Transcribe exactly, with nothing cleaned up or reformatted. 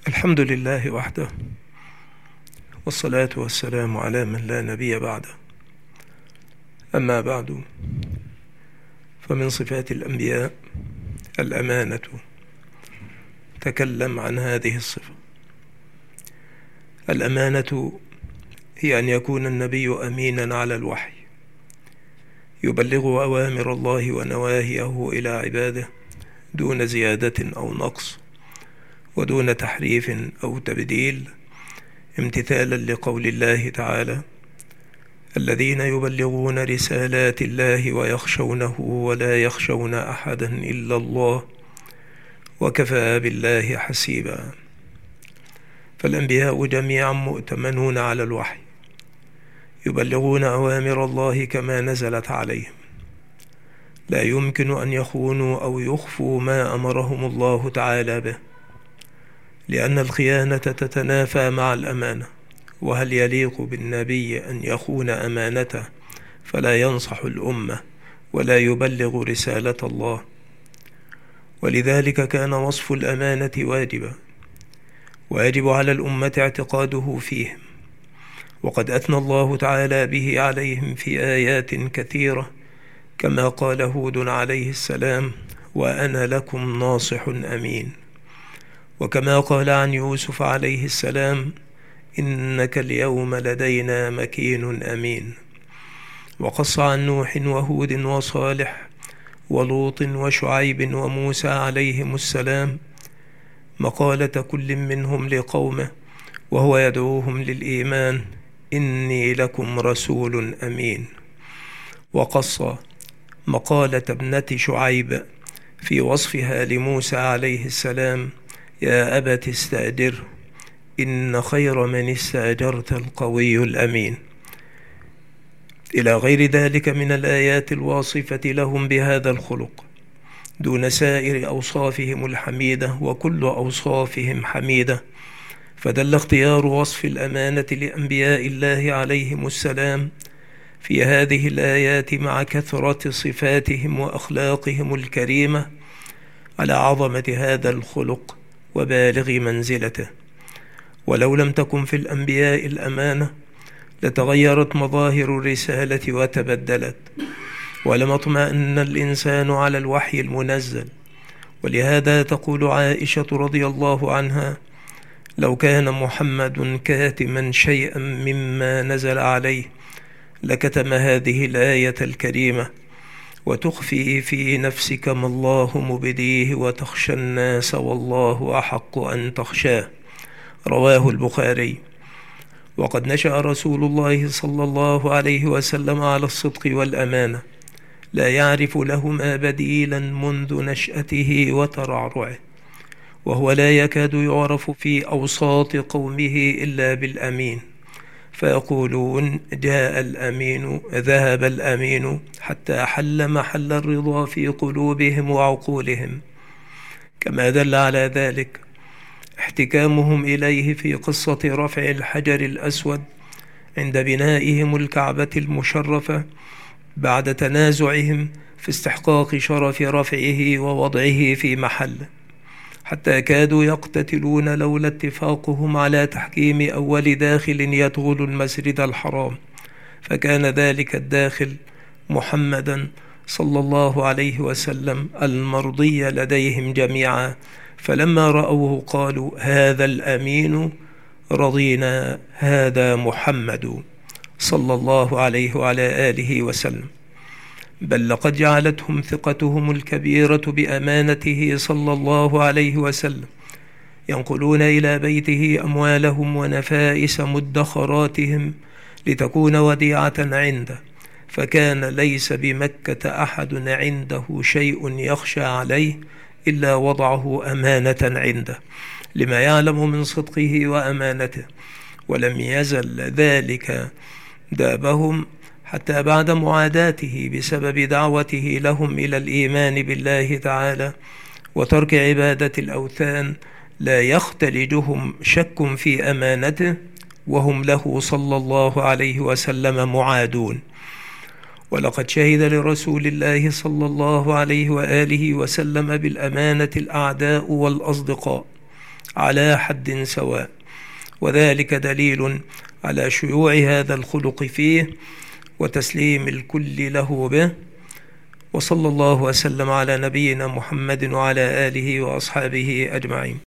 الحمد لله وحده، والصلاة والسلام على من لا نبي بعده. أما بعد، فمن صفات الأنبياء الأمانة. تكلم عن هذه الصفة. الأمانة هي أن يكون النبي أمينا على الوحي، يبلغ أوامر الله ونواهيه إلى عباده دون زيادة أو نقص، ودون تحريف أو تبديل، امتثالا لقول الله تعالى: الذين يبلغون رسالات الله ويخشونه ولا يخشون أحدا إلا الله وكفى بالله حسيبا. فالأنبياء جميعا مؤتمنون على الوحي، يبلغون أوامر الله كما نزلت عليهم، لا يمكن أن يخونوا أو يخفوا ما أمرهم الله تعالى به، لأن الخيانة تتنافى مع الأمانة، وهل يليق بالنبي أن يخون أمانته فلا ينصح الأمة ولا يبلغ رسالة الله؟ ولذلك كان وصف الأمانة واجبا، ويجب على الأمة اعتقاده فيهم، وقد أثنى الله تعالى به عليهم في آيات كثيرة، كما قال هود عليه السلام: وأنا لكم ناصح أمين، وكما قال عن يوسف عليه السلام: إنك اليوم لدينا مكين أمين. وقص عن نوح وهود وصالح ولوط وشعيب وموسى عليهم السلام مقالة كل منهم لقومه وهو يدعوهم للإيمان: إني لكم رسول أمين. وقص مقالة ابنة شعيب في وصفها لموسى عليه السلام: يا أبت استأجره إن خير من استأجرت القوي الأمين، إلى غير ذلك من الآيات الواصفة لهم بهذا الخلق دون سائر أوصافهم الحميدة، وكل أوصافهم حميدة. فدل اختيار وصف الأمانة لأنبياء الله عليهم السلام في هذه الآيات مع كثرة صفاتهم وأخلاقهم الكريمة على عظمة هذا الخلق وبالغ منزلته. ولو لم تكن في الأنبياء الأمانة لتغيرت مظاهر الرسالة وتبدلت، ولم اطمأن الإنسان على الوحي المنزل. ولهذا تقول عائشة رضي الله عنها: لو كان محمد كاتما شيئا مما نزل عليه لكتم هذه الآية الكريمة، وتخفي في نفسك ما الله مبديه وتخشى الناس والله أحق أن تخشاه. رواه البخاري. وقد نشأ رسول الله صلى الله عليه وسلم على الصدق والأمانة، لا يعرف لهما بديلا منذ نشأته وترعرعه، وهو لا يكاد يعرف في أوساط قومه إلا بالأمين، فيقولون: جاء الأمين ذهب الأمين، حتى حل محل الرضا في قلوبهم وعقولهم. كما دل على ذلك احتكامهم إليه في قصة رفع الحجر الأسود عند بنائهم الكعبة المشرفة بعد تنازعهم في استحقاق شرف رفعه ووضعه في محله، حتى كادوا يقتتلون لولا اتفاقهم على تحكيم أول داخل يدخل المسجد الحرام، فكان ذلك الداخل محمدا صلى الله عليه وسلم المرضي لديهم جميعا. فلما رأوه قالوا: هذا الأمين رضينا، هذا محمد صلى الله عليه وعلى آله وسلم. بل لقد جعلتهم ثقتهم الكبيرة بأمانته صلى الله عليه وسلم ينقلون إلى بيته أموالهم ونفائس مدخراتهم لتكون وديعة عنده، فكان ليس بمكة أحد عنده شيء يخشى عليه إلا وضعه أمانة عنده، لما يعلم من صدقه وأمانته. ولم يزل ذلك دابهم حتى بعد معاداته بسبب دعوته لهم إلى الإيمان بالله تعالى وترك عبادة الأوثان، لا يختلجهم شك في أمانته وهم له صلى الله عليه وسلم معادون. ولقد شهد لرسول الله صلى الله عليه وآله وسلم بالأمانة الأعداء والأصدقاء، على حد سواء، وذلك دليل على شيوع هذا الخلق فيه وتسليم الكل له به. وصلى الله وسلم على نبينا محمد وعلى آله وأصحابه أجمعين.